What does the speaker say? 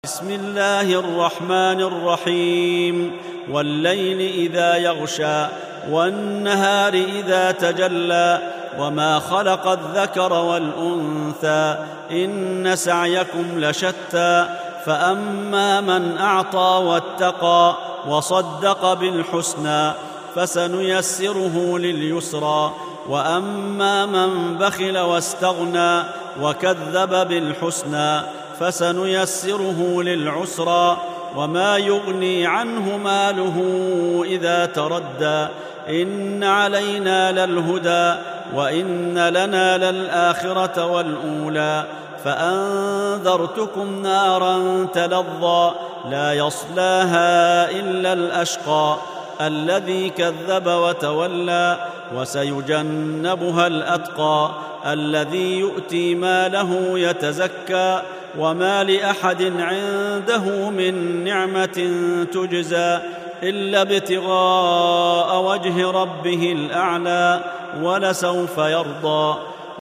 بسم الله الرحمن الرحيم. والليل إذا يغشى والنهار إذا تجلى وما خلق الذكر والأنثى إن سعيكم لشتى فأما من أعطى واتقى وصدق بالحسنى فسنيسره لليسرى وأما من بخل واستغنى وكذب بالحسنى فسنيسره للعسرى وما يغني عنه ماله إذا تردى إن علينا للهدى وإن لنا للآخرة والأولى فأنذرتكم نارا تلظى لا يصلاها إلا الأشقى الذي كذب وتولى وسيجنبها الأتقى الذي يؤتي ماله يتزكى وما لأحد عنده من نعمة تجزى إلا ابتغاء وجه ربه الأعلى ولسوف يرضى.